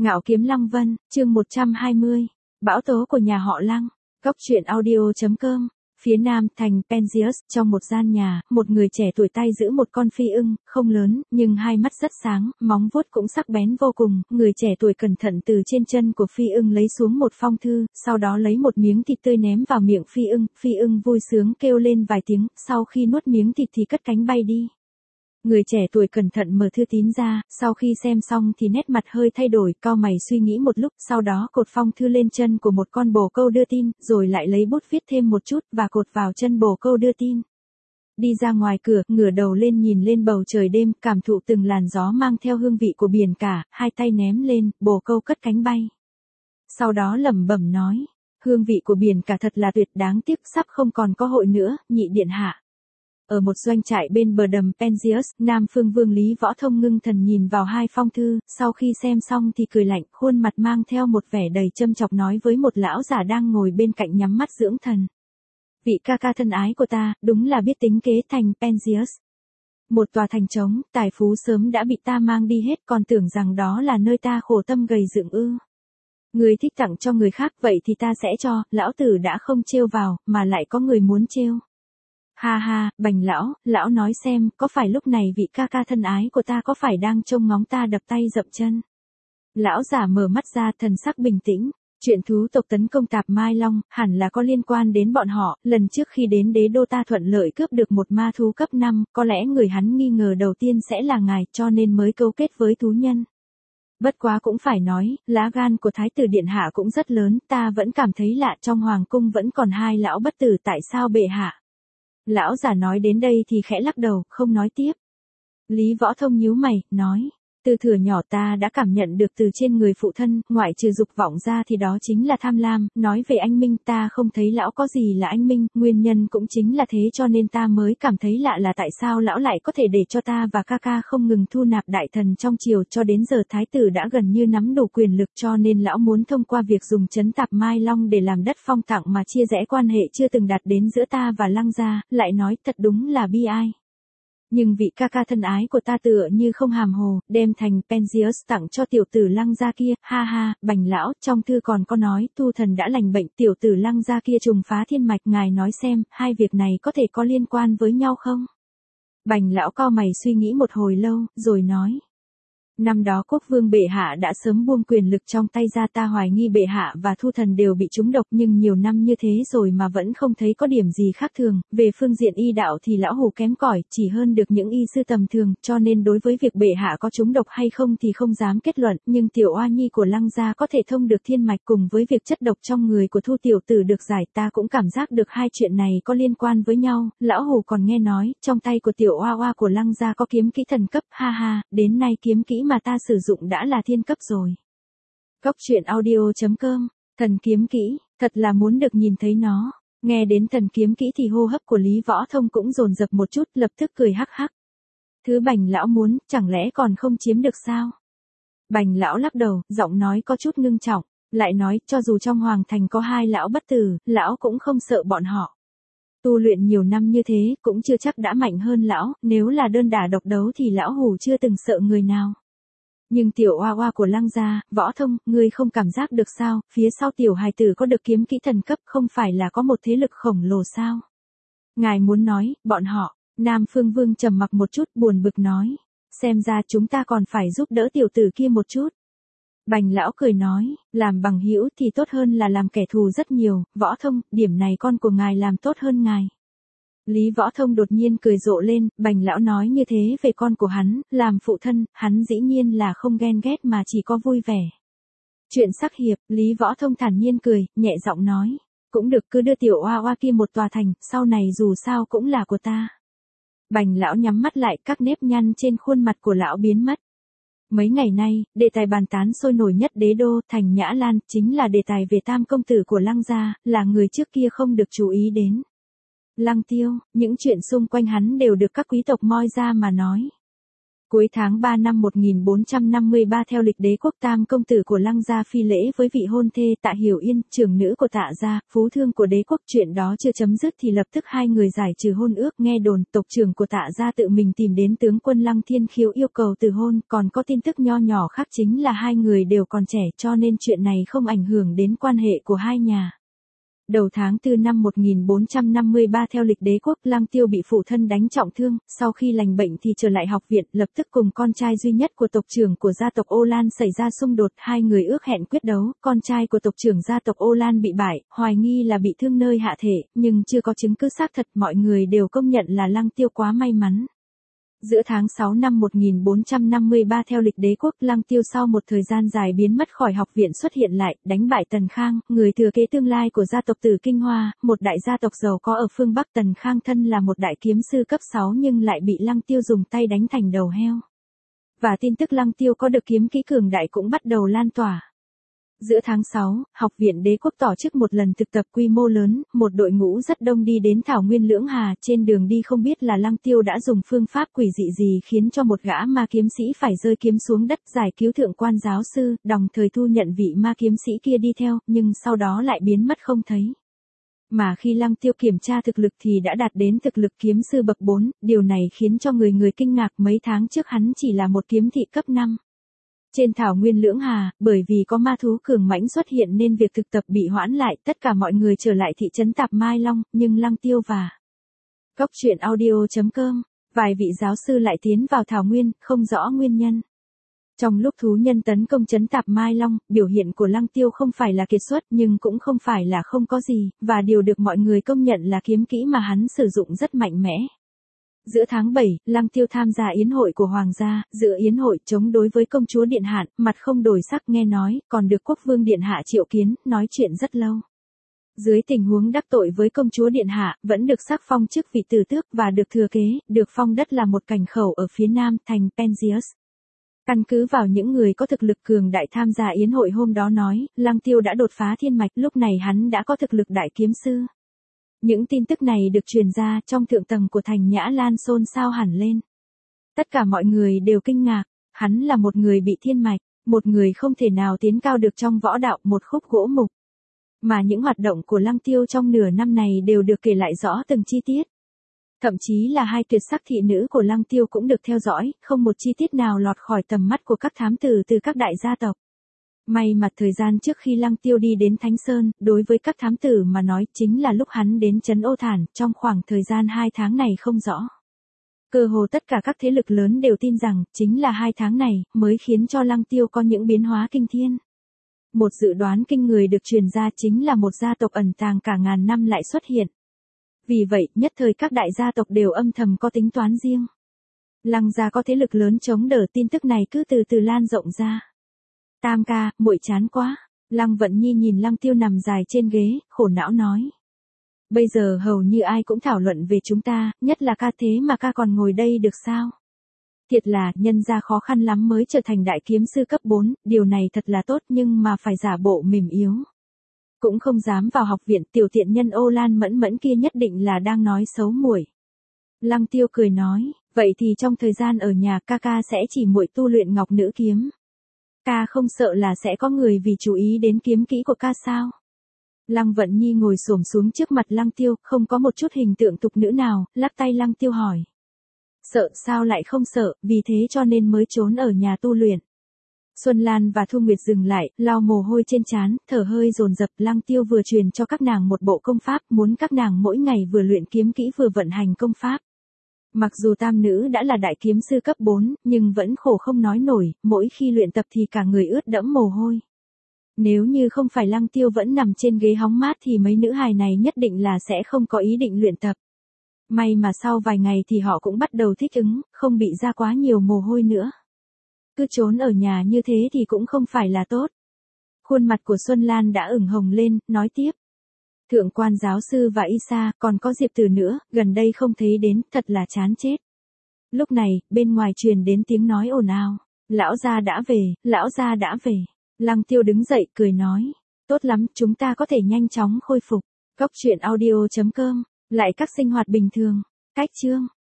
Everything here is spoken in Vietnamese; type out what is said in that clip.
Ngạo Kiếm Lăng Vân, chương 120. Bão tố của nhà họ Lăng. Góc truyện audio.com. Phía nam thành Penzius, trong một gian nhà, một người trẻ tuổi tay giữ một con phi ưng, không lớn, nhưng hai mắt rất sáng, móng vuốt cũng sắc bén vô cùng. Người trẻ tuổi cẩn thận từ trên chân của phi ưng lấy xuống một phong thư, sau đó lấy một miếng thịt tươi ném vào miệng phi ưng vui sướng kêu lên vài tiếng, sau khi nuốt miếng thịt thì cất cánh bay đi. Người trẻ tuổi cẩn thận mở thư tín ra, sau khi xem xong thì nét mặt hơi thay đổi, cau mày suy nghĩ một lúc, sau đó cột phong thư lên chân của một con bồ câu đưa tin, rồi lại lấy bút viết thêm một chút và cột vào chân bồ câu đưa tin. Đi ra ngoài cửa, ngửa đầu lên nhìn lên bầu trời đêm, cảm thụ từng làn gió mang theo hương vị của biển cả, hai tay ném lên, bồ câu cất cánh bay. Sau đó lẩm bẩm nói, hương vị của biển cả thật là tuyệt, đáng tiếc sắp không còn có hội nữa, nhị điện hạ. Ở một doanh trại bên bờ đầm Penzius, Nam Phương Vương Lý Võ Thông ngưng thần nhìn vào hai phong thư, sau khi xem xong thì cười lạnh, khuôn mặt mang theo một vẻ đầy châm chọc nói với một lão già đang ngồi bên cạnh nhắm mắt dưỡng thần. Vị ca ca thân ái của ta, đúng là biết tính kế. Thành Penzius, một tòa thành trống, tài phú sớm đã bị ta mang đi hết, còn tưởng rằng đó là nơi ta khổ tâm gầy dựng ư. Người thích tặng cho người khác, vậy thì ta sẽ cho. Lão tử đã không trêu vào, mà lại có người muốn trêu. Ha ha, Bành lão nói xem, có phải lúc này vị ca ca thân ái của ta có phải đang trông ngóng ta đập tay dậm chân? Lão giả mở mắt ra, thần sắc bình tĩnh. Chuyện thú tộc tấn công Tạp Mai Long, hẳn là có liên quan đến bọn họ. Lần trước khi đến đế đô ta thuận lợi cướp được một ma thú cấp 5, có lẽ người hắn nghi ngờ đầu tiên sẽ là ngài, cho nên mới cấu kết với thú nhân. Bất quá cũng phải nói, lá gan của Thái tử Điện Hạ cũng rất lớn, ta vẫn cảm thấy lạ, trong hoàng cung vẫn còn hai lão bất tử, tại sao bệ hạ? Lão giả nói đến đây thì khẽ lắc đầu, không nói tiếp. Lý Võ Thông nhíu mày, nói, từ thuở nhỏ ta đã cảm nhận được từ trên người phụ thân, ngoại trừ dục vọng ra thì đó chính là tham lam, nói về anh minh ta không thấy lão có gì là anh minh, nguyên nhân cũng chính là thế cho nên ta mới cảm thấy lạ là tại sao lão lại có thể để cho ta và ca ca không ngừng thu nạp đại thần trong triều cho đến giờ thái tử đã gần như nắm đủ quyền lực cho nên lão muốn thông qua việc dùng trấn Tạp Mai Long để làm đất phong tặng mà chia rẽ quan hệ chưa từng đạt đến giữa ta và Lăng gia, lại nói thật đúng là bi ai. Nhưng vị ca ca thân ái của ta tựa như không hàm hồ, đem thành Penzius tặng cho tiểu tử Lăng gia kia, ha ha, Bành lão, trong thư còn có nói, tu thần đã lành bệnh, tiểu tử Lăng gia kia trùng phá thiên mạch, ngài nói xem, hai việc này có thể có liên quan với nhau không? Bành lão cau mày suy nghĩ một hồi lâu, rồi nói. Năm đó quốc vương bệ hạ đã sớm buông quyền lực trong tay ra, ta hoài nghi bệ hạ và thu thần đều bị trúng độc, nhưng nhiều năm như thế rồi mà vẫn không thấy có điểm gì khác thường. Về phương diện y đạo thì lão hủ kém cỏi, chỉ hơn được những y sư tầm thường, cho nên đối với việc bệ hạ có trúng độc hay không thì không dám kết luận, nhưng tiểu oa nhi của Lăng gia có thể thông được thiên mạch, cùng với việc chất độc trong người của Thu tiểu tử được giải, ta cũng cảm giác được hai chuyện này có liên quan với nhau. Lão hủ còn nghe nói, trong tay của tiểu oa oa của Lăng gia có kiếm kỹ thần cấp, ha ha, đến nay kiếm kỹ mà ta sử dụng đã là thiên cấp rồi. Góc truyện audio.com. Thần kiếm kỹ, thật là muốn được nhìn thấy nó. Nghe đến thần kiếm kỹ thì hô hấp của Lý Võ Thông cũng dồn dập một chút, lập tức cười hắc hắc. Thứ Bành lão muốn, chẳng lẽ còn không chiếm được sao? Bành lão lắc đầu, giọng nói có chút ngưng trọng, lại nói, cho dù trong hoàng thành có hai lão bất tử, lão cũng không sợ bọn họ. Tu luyện nhiều năm như thế, cũng chưa chắc đã mạnh hơn lão, nếu là đơn đả độc đấu thì lão hủ chưa từng sợ người nào. Nhưng tiểu oa oa của Lăng gia, Võ Thông, ngươi không cảm giác được sao, phía sau tiểu hài tử có được kiếm kỹ thần cấp, không phải là có một thế lực khổng lồ sao? Ngài muốn nói, bọn họ, Nam Phương Vương trầm mặc một chút, buồn bực nói, xem ra chúng ta còn phải giúp đỡ tiểu tử kia một chút. Bành lão cười nói, làm bằng hữu thì tốt hơn là làm kẻ thù rất nhiều, Võ Thông, điểm này con của ngài làm tốt hơn ngài. Lý Võ Thông đột nhiên cười rộ lên, Bành lão nói như thế về con của hắn, làm phụ thân, hắn dĩ nhiên là không ghen ghét mà chỉ có vui vẻ. Chuyện sắc hiệp, Lý Võ Thông thản nhiên cười, nhẹ giọng nói, cũng được, cứ đưa tiểu oa oa kia một tòa thành, sau này dù sao cũng là của ta. Bành lão nhắm mắt lại, các nếp nhăn trên khuôn mặt của lão biến mất. Mấy ngày nay, đề tài bàn tán sôi nổi nhất đế đô, Thành Nhã Lan, chính là đề tài về tam công tử của Lăng gia, là người trước kia không được chú ý đến. Lăng Tiêu, những chuyện xung quanh hắn đều được các quý tộc moi ra mà nói. Cuối tháng 3 năm 1453 theo lịch đế quốc, tam công tử của Lăng gia phi lễ với vị hôn thê Tạ Hiểu Yên, trưởng nữ của Tạ gia, phú thương của đế quốc. Chuyện đó chưa chấm dứt thì lập tức hai người giải trừ hôn ước. Nghe đồn tộc trưởng của Tạ gia tự mình tìm đến tướng quân Lăng Thiên Khiếu yêu cầu từ hôn. Còn có tin tức nho nhỏ khác chính là hai người đều còn trẻ, cho nên chuyện này không ảnh hưởng đến quan hệ của hai nhà. Đầu tháng 4 năm 1453 theo lịch đế quốc, Lăng Tiêu bị phụ thân đánh trọng thương, sau khi lành bệnh thì trở lại học viện, lập tức cùng con trai duy nhất của tộc trưởng của gia tộc Ô Lan xảy ra xung đột. Hai người ước hẹn quyết đấu, con trai của tộc trưởng gia tộc Ô Lan bị bại, hoài nghi là bị thương nơi hạ thể, nhưng chưa có chứng cứ xác thật, mọi người đều công nhận là Lăng Tiêu quá may mắn. Giữa tháng 6 năm 1453 theo lịch đế quốc, Lăng Tiêu sau một thời gian dài biến mất khỏi học viện xuất hiện lại, đánh bại Tần Khang, người thừa kế tương lai của gia tộc Tử Kinh Hoa, một đại gia tộc giàu có ở phương Bắc. Tần Khang thân là một đại kiếm sư cấp 6 nhưng lại bị Lăng Tiêu dùng tay đánh thành đầu heo. Và tin tức Lăng Tiêu có được kiếm kỹ cường đại cũng bắt đầu lan tỏa. Giữa tháng 6, học viện đế quốc tổ chức một lần thực tập quy mô lớn, một đội ngũ rất đông đi đến Thảo Nguyên Lưỡng Hà. Trên đường đi không biết là Lăng Tiêu đã dùng phương pháp quỷ dị gì khiến cho một gã ma kiếm sĩ phải rơi kiếm xuống đất giải cứu thượng quan giáo sư, đồng thời thu nhận vị ma kiếm sĩ kia đi theo, nhưng sau đó lại biến mất không thấy. Mà khi Lăng Tiêu kiểm tra thực lực thì đã đạt đến thực lực kiếm sư bậc 4, điều này khiến cho người kinh ngạc. Mấy tháng trước hắn chỉ là một kiếm thị cấp 5. Trên Thảo Nguyên Lưỡng Hà, bởi vì có ma thú cường mãnh xuất hiện nên việc thực tập bị hoãn lại, tất cả mọi người trở lại thị trấn Tạp Mai Long, nhưng Lăng Tiêu và Cốc truyện audio.com, vài vị giáo sư lại tiến vào Thảo Nguyên, không rõ nguyên nhân. Trong lúc thú nhân tấn công trấn Tạp Mai Long, biểu hiện của Lăng Tiêu không phải là kiệt xuất nhưng cũng không phải là không có gì, và điều được mọi người công nhận là kiếm kỹ mà hắn sử dụng rất mạnh mẽ. Giữa tháng 7, Lăng Tiêu tham gia yến hội của hoàng gia, giữa yến hội chống đối với công chúa điện hạ, mặt không đổi sắc nghe nói, còn được quốc vương điện hạ triệu kiến, nói chuyện rất lâu. Dưới tình huống đắc tội với công chúa điện hạ, vẫn được sắc phong chức vị tử tước và được thừa kế, được phong đất là một cảnh khẩu ở phía nam thành Penzius. Căn cứ vào những người có thực lực cường đại tham gia yến hội hôm đó nói, Lăng Tiêu đã đột phá thiên mạch, lúc này hắn đã có thực lực đại kiếm sư. Những tin tức này được truyền ra, trong thượng tầng của thành Nhã Lan xôn xao hẳn lên. Tất cả mọi người đều kinh ngạc, hắn là một người bị thiên mạch, một người không thể nào tiến cao được trong võ đạo, một khúc gỗ mục. Mà những hoạt động của Lăng Tiêu trong nửa năm này đều được kể lại rõ từng chi tiết. Thậm chí là hai tuyệt sắc thị nữ của Lăng Tiêu cũng được theo dõi, không một chi tiết nào lọt khỏi tầm mắt của các thám tử từ các đại gia tộc. May mà thời gian trước khi Lăng Tiêu đi đến Thánh Sơn, đối với các thám tử mà nói chính là lúc hắn đến trấn Ô Thản, trong khoảng thời gian 2 tháng này không rõ. Cơ hồ tất cả các thế lực lớn đều tin rằng, chính là 2 tháng này, mới khiến cho Lăng Tiêu có những biến hóa kinh thiên. Một dự đoán kinh người được truyền ra chính là một gia tộc ẩn tàng cả ngàn năm lại xuất hiện. Vì vậy, nhất thời các đại gia tộc đều âm thầm có tính toán riêng. Lăng gia có thế lực lớn chống đỡ, tin tức này cứ từ từ lan rộng ra. Tam ca, muội chán quá. Lăng Vận Nhi nhìn Lăng Tiêu nằm dài trên ghế, khổ não nói. Bây giờ hầu như ai cũng thảo luận về chúng ta, nhất là ca, thế mà ca còn ngồi đây được sao? Thiệt là, nhân gia khó khăn lắm mới trở thành đại kiếm sư cấp 4, điều này thật là tốt nhưng mà phải giả bộ mềm yếu. Cũng không dám vào học viện, tiểu tiện nhân Ô Lan Mẫn Mẫn kia nhất định là đang nói xấu muội. Lăng Tiêu cười nói, vậy thì trong thời gian ở nhà ca ca sẽ chỉ muội tu luyện ngọc nữ kiếm. Ca không sợ là sẽ có người vì chú ý đến kiếm kỹ của ca sao? Lăng Vận Nhi ngồi xổm xuống trước mặt Lăng Tiêu, không có một chút hình tượng tục nữ nào, lắc tay Lăng Tiêu hỏi. Sợ sao lại không sợ, vì thế cho nên mới trốn ở nhà tu luyện. Xuân Lan và Thu Nguyệt dừng lại, lau mồ hôi trên trán, thở hơi dồn dập. Lăng Tiêu vừa truyền cho các nàng một bộ công pháp, muốn các nàng mỗi ngày vừa luyện kiếm kỹ vừa vận hành công pháp. Mặc dù tam nữ đã là đại kiếm sư cấp 4, nhưng vẫn khổ không nói nổi, mỗi khi luyện tập thì cả người ướt đẫm mồ hôi. Nếu như không phải Lăng Tiêu vẫn nằm trên ghế hóng mát thì mấy nữ hài này nhất định là sẽ không có ý định luyện tập. May mà sau vài ngày thì họ cũng bắt đầu thích ứng, không bị ra quá nhiều mồ hôi nữa. Cứ trốn ở nhà như thế thì cũng không phải là tốt. Khuôn mặt của Xuân Lan đã ửng hồng lên, nói tiếp. Thượng quan giáo sư và Isa, còn có Diệp Tử nữa, gần đây không thấy đến, thật là chán chết. Lúc này, bên ngoài truyền đến tiếng nói ồn ào. Lão gia đã về, lão gia đã về. Lăng Tiêu đứng dậy, cười nói. Tốt lắm, chúng ta có thể nhanh chóng khôi phục. Cốc truyện audio.com, lại các sinh hoạt bình thường. Cách chương.